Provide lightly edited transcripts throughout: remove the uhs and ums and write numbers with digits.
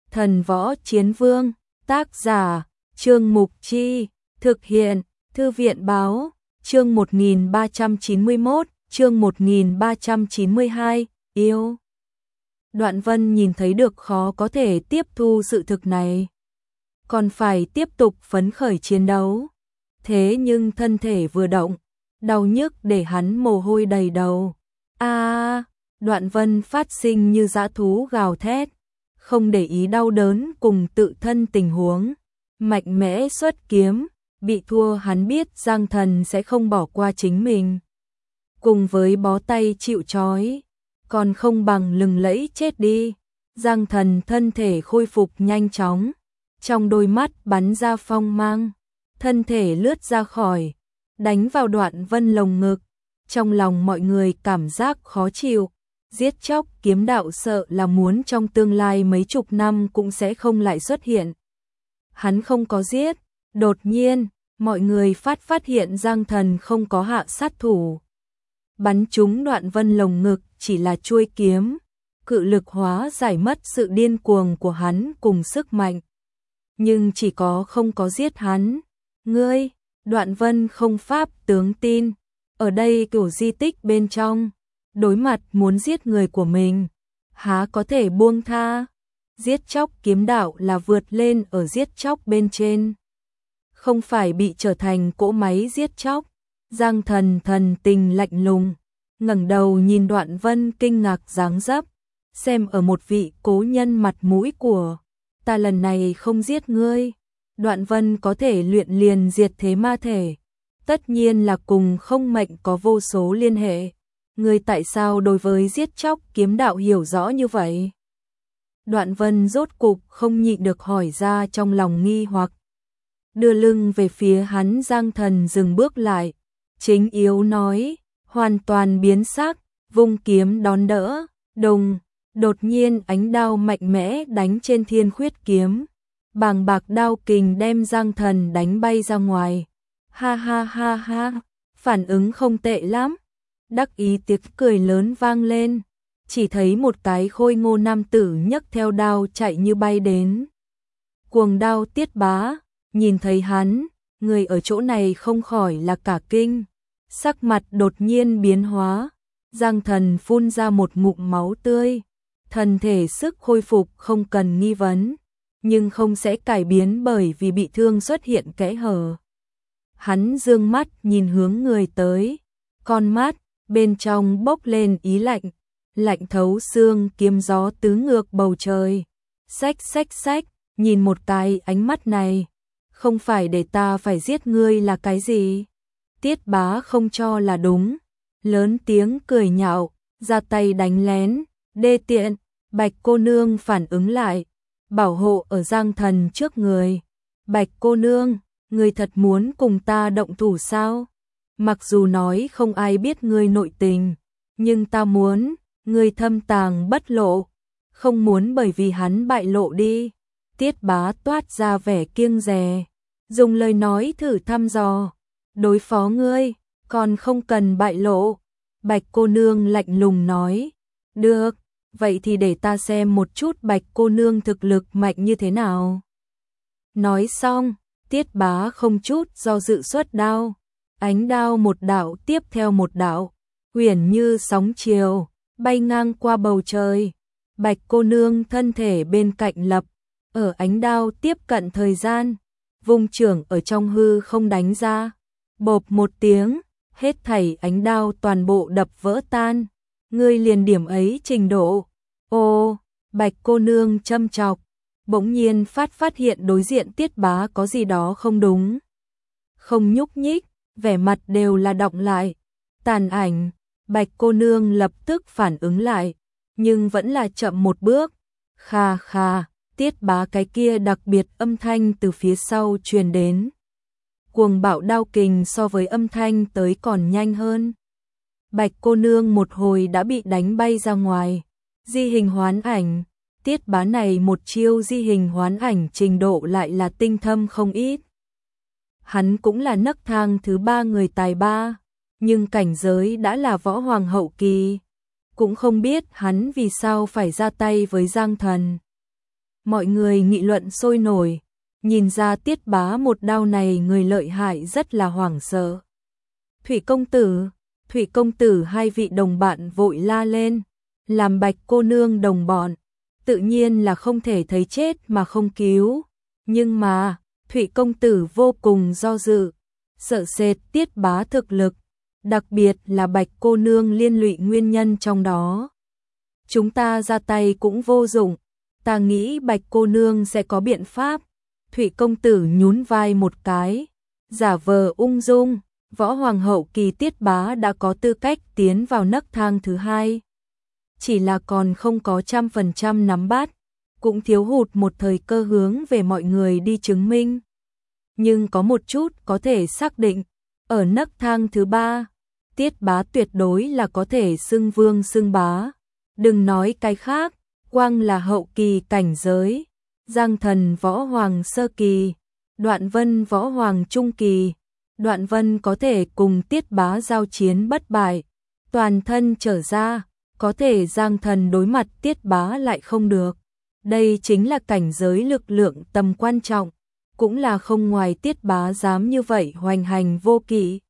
Thần Võ Chiến Vương, tác giả, Trương Mục Chi, thực hiện, Thư viện Báo, chương 1391, chương 1392, yêu. Đoạn Vân nhìn thấy được khó có thể tiếp thu sự thực này. Còn phải tiếp tục phấn khởi chiến đấu. Thế nhưng thân thể vừa động, đau nhức để hắn mồ hôi đầy đầu. Đoạn Vân phát sinh như dã thú gào thét, không để ý đau đớn cùng tự thân tình huống, mạnh mẽ xuất kiếm, bị thua hắn biết Giang Thần sẽ không bỏ qua chính mình. Cùng với bó tay chịu trói, còn không bằng lừng lẫy chết đi. Giang Thần thân thể khôi phục nhanh chóng, trong đôi mắt bắn ra phong mang, thân thể lướt ra khỏi, đánh vào Đoạn Vân lồng ngực. Trong lòng mọi người cảm giác khó chịu, giết chóc kiếm đạo sợ là muốn trong tương lai mấy chục năm cũng sẽ không lại xuất hiện. Hắn không có giết, đột nhiên, mọi người phát hiện Giang Thần không có hạ sát thủ. Bắn trúng Đoạn Vân lồng ngực chỉ là chuôi kiếm, cự lực hóa giải mất sự điên cuồng của hắn cùng sức mạnh. Nhưng chỉ có không có giết hắn. Ngươi, Đoạn Vân không pháp tướng tin, ở đây kiểu di tích bên trong, đối mặt muốn giết người của mình, há có thể buông tha. Giết chóc kiếm đạo là vượt lên ở giết chóc bên trên, không phải bị trở thành cỗ máy giết chóc. Giang Thần thần tình lạnh lùng, ngẩng đầu nhìn Đoạn Vân kinh ngạc dáng dấp, xem ở một vị cố nhân mặt mũi của ta lần này không giết ngươi. Đoạn Vân có thể luyện liền diệt thế ma thể, tất nhiên là cùng không mệnh có vô số liên hệ. Ngươi tại sao đối với giết chóc kiếm đạo hiểu rõ như vậy? Đoạn Vân rốt cục không nhịn được hỏi ra trong lòng nghi hoặc. Đưa lưng về phía hắn, Giang Thần dừng bước lại, chính yếu nói, hoàn toàn biến sắc, vung kiếm đón đỡ, đùng, đột nhiên ánh đao mạnh mẽ đánh trên thiên khuyết kiếm. Bàng bạc đao kình đem Giang Thần đánh bay ra ngoài. Ha ha ha ha, phản ứng không tệ lắm. Đắc ý tiếng cười lớn vang lên, chỉ thấy một cái khôi ngô nam tử nhấc theo đao chạy như bay đến. Cuồng đao Tiết Bá, nhìn thấy hắn, người ở chỗ này không khỏi là cả kinh, sắc mặt đột nhiên biến hóa. Giang Thần phun ra một ngụm máu tươi, thân thể sức khôi phục không cần nghi vấn, nhưng không sẽ cải biến bởi vì bị thương xuất hiện kẽ hở. Hắn dương mắt nhìn hướng người tới, con mắt bên trong bốc lên ý lạnh, lạnh thấu xương, kiếm gió tứ ngược bầu trời. Xách, nhìn một cái ánh mắt này, không phải để ta phải giết ngươi là cái gì? Tiết Bá không cho là đúng, lớn tiếng cười nhạo, ra tay đánh lén, đê tiện. Bạch cô nương phản ứng lại, bảo hộ ở Giang Thần trước người. Bạch cô nương, ngươi thật muốn cùng ta động thủ sao? Mặc dù nói không ai biết ngươi nội tình, nhưng ta muốn ngươi thâm tàng bất lộ, không muốn bởi vì hắn bại lộ đi. Tiết Bá toát ra vẻ kiêng dè, dùng lời nói thử thăm dò, đối phó ngươi, còn không cần bại lộ. Bạch cô nương lạnh lùng nói, được, vậy thì để ta xem một chút Bạch cô nương thực lực mạnh như thế nào. Nói xong, Tiết Bá không chút do dự xuất đao, ánh đao một đạo tiếp theo một đạo, huyền như sóng chiều, bay ngang qua bầu trời. Bạch cô nương thân thể bên cạnh lập, ở ánh đao tiếp cận thời gian, vung trưởng ở trong hư không đánh ra, bộp một tiếng, hết thảy ánh đao toàn bộ đập vỡ tan. Ngươi liền điểm ấy trình độ. Ô, Bạch cô nương châm chọc, bỗng nhiên phát hiện đối diện Tiết Bá có gì đó không đúng. Không nhúc nhích, vẻ mặt đều là đọng lại. Tàn ảnh, Bạch cô nương lập tức phản ứng lại, nhưng vẫn là chậm một bước. Khà khà, Tiết Bá cái kia đặc biệt âm thanh từ phía sau truyền đến. Cuồng bạo đao kình so với âm thanh tới còn nhanh hơn. Bạch cô nương một hồi đã bị đánh bay ra ngoài. Di hình hoán ảnh, Tiết Bá này một chiêu di hình hoán ảnh trình độ lại là tinh thâm không ít. Hắn cũng là nấc thang thứ 3 người tài ba, nhưng cảnh giới đã là võ hoàng hậu kỳ, cũng không biết hắn vì sao phải ra tay với Giang Thần. mọi người nghị luận sôi nổi, nhìn ra Tiết Bá một đao này người lợi hại rất là hoảng sợ. Thủy công tử hai vị đồng bạn vội la lên, làm Bạch cô nương đồng bọn, tự nhiên là không thể thấy chết mà không cứu, nhưng mà Thủy công tử vô cùng do dự, sợ sệt Tiết Bá thực lực, đặc biệt là Bạch cô nương liên lụy nguyên nhân trong đó. Chúng ta ra tay cũng vô dụng, ta nghĩ Bạch cô nương sẽ có biện pháp. Thủy công tử nhún vai một cái, giả vờ ung dung, võ hoàng hậu kỳ Tiết Bá đã có tư cách tiến vào nấc thang thứ hai. Chỉ là còn không có 100% nắm bắt, cũng thiếu hụt một thời cơ hướng về mọi người đi chứng minh. Nhưng có một chút có thể xác định, ở nấc thang thứ ba, Tiết Bá tuyệt đối là có thể xưng vương xưng bá. Đừng nói cái khác, quang là hậu kỳ cảnh giới, Giang Thần võ hoàng sơ kỳ, Đoạn Vân võ hoàng trung kỳ, Đoạn Vân có thể cùng Tiết Bá giao chiến bất bại, toàn thân trở ra, có thể Giang Thần đối mặt Tiết Bá lại không được. Đây chính là cảnh giới lực lượng tầm quan trọng, cũng là không ngoài Tiết Bá dám như vậy hoành hành vô kỵ.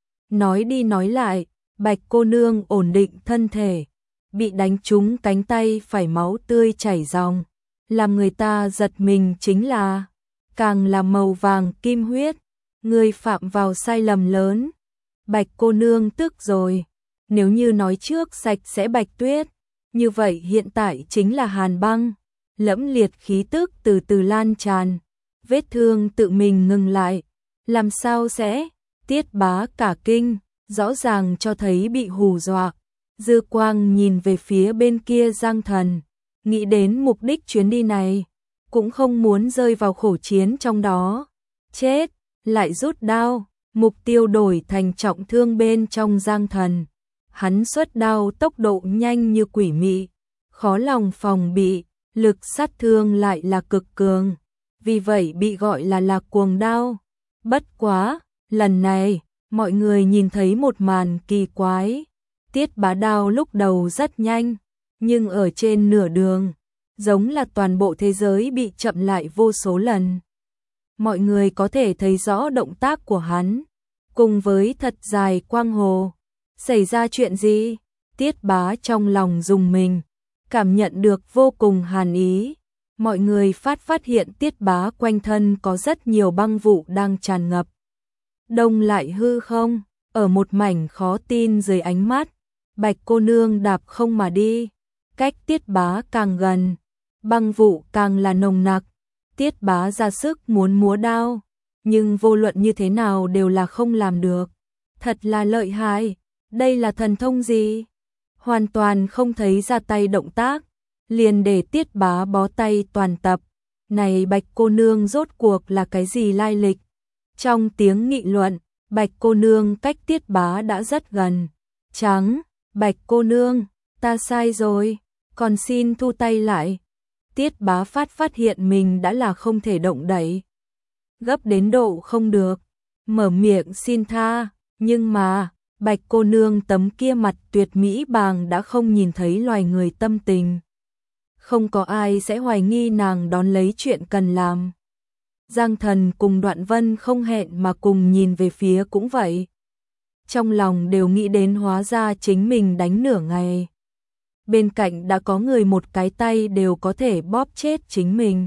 Nói đi nói lại, Bạch cô nương ổn định thân thể, bị đánh trúng cánh tay phải máu tươi chảy ròng, làm người ta giật mình chính là càng là màu vàng kim huyết, người phạm vào sai lầm lớn. Bạch cô nương tức rồi, nếu như nói trước sạch sẽ Bạch Tuyết, như vậy hiện tại chính là hàn băng, lẫm liệt khí tức từ từ lan tràn, vết thương tự mình ngừng lại, làm sao sẽ? Tiết Bá cả kinh, rõ ràng cho thấy bị hù dọa. Dư quang nhìn về phía bên kia Giang Thần, nghĩ đến mục đích chuyến đi này, cũng không muốn rơi vào khổ chiến trong đó. Chết, lại rút đao, mục tiêu đổi thành trọng thương bên trong Giang Thần. Hắn xuất đao tốc độ nhanh như quỷ mị, khó lòng phòng bị, lực sát thương lại là cực cường, vì vậy bị gọi là cuồng đao. Bất quá, lần này, mọi người nhìn thấy một màn kỳ quái. Tiết Bá đao lúc đầu rất nhanh, nhưng ở trên nửa đường, giống là toàn bộ thế giới bị chậm lại vô số lần. Mọi người có thể thấy rõ động tác của hắn, cùng với thật dài quang hồ. Xảy ra chuyện gì? Tiết Bá trong lòng rùng mình, cảm nhận được vô cùng hàn ý. Mọi người phát hiện Tiết Bá quanh thân có rất nhiều băng vụ đang tràn ngập. Đông lại hư không, ở một mảnh khó tin dưới ánh mắt, Bạch cô nương đạp không mà đi, cách Tiết Bá càng gần, băng vụ càng là nồng nặc. Tiết Bá ra sức muốn múa đao, nhưng vô luận như thế nào đều là không làm được. Thật là lợi hại, đây là thần thông gì? Hoàn toàn không thấy ra tay động tác, liền để Tiết Bá bó tay toàn tập. Này Bạch cô nương rốt cuộc là cái gì lai lịch? Trong tiếng nghị luận, Bạch cô nương cách Tiết Bá đã rất gần. Trắng, Bạch cô nương, ta sai rồi, còn xin thu tay lại. Tiết Bá phát hiện mình đã là không thể động đậy, gấp đến độ không được, mở miệng xin tha, nhưng mà Bạch cô nương tấm kia mặt tuyệt mỹ bàng đã không nhìn thấy loài người tâm tình. Không có ai sẽ hoài nghi nàng đón lấy chuyện cần làm. Giang Thần cùng Đoạn Vân không hẹn mà cùng nhìn về phía cũng vậy. Trong lòng đều nghĩ đến hóa ra chính mình đánh nửa ngày. Bên cạnh đã có người một cái tay đều có thể bóp chết chính mình.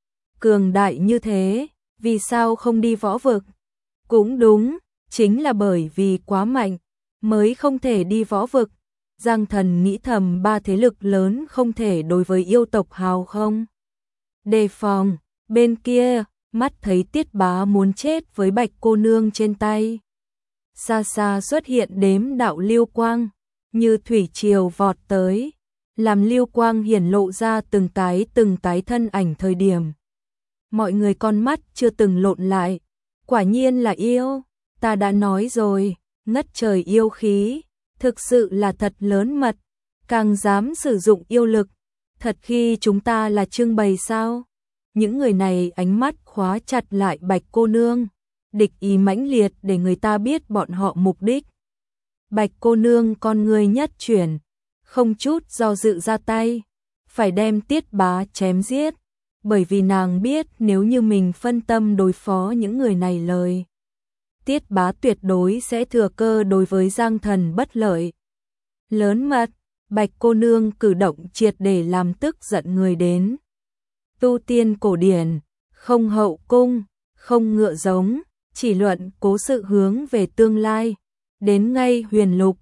Cường đại như thế, vì sao không đi võ vực? Cũng đúng, chính là bởi vì quá mạnh, mới không thể đi võ vực. Giang Thần nghĩ thầm ba thế lực lớn không thể đối với yêu tộc hào không. Đề phòng, bên kia, mắt thấy Tiết Bá muốn chết với Bạch cô nương trên tay. Xa xa xuất hiện đếm đạo lưu quang, như thủy triều vọt tới, làm lưu quang hiển lộ ra từng cái thân ảnh thời điểm. Mọi người con mắt chưa từng lộn lại, quả nhiên là yêu, ta đã nói rồi, ngất trời yêu khí, thực sự là thật lớn mật, càng dám sử dụng yêu lực, thật khi chúng ta là trưng bày sao? Những người này ánh mắt khóa chặt lại Bạch cô nương, địch ý mãnh liệt để người ta biết bọn họ mục đích. Bạch cô nương con người nhất chuyển, không chút do dự ra tay, phải đem Tiết Bá chém giết. bởi vì nàng biết nếu như mình phân tâm đối phó những người này lời. Tiết Bá tuyệt đối sẽ thừa cơ đối với Giang Thần bất lợi. Lớn mật, Bạch cô nương cử động triệt để làm tức giận người đến. Tu tiên cổ điển, không hậu cung, không ngựa giống, chỉ luận cố sự hướng về tương lai. Đến ngay huyền lục,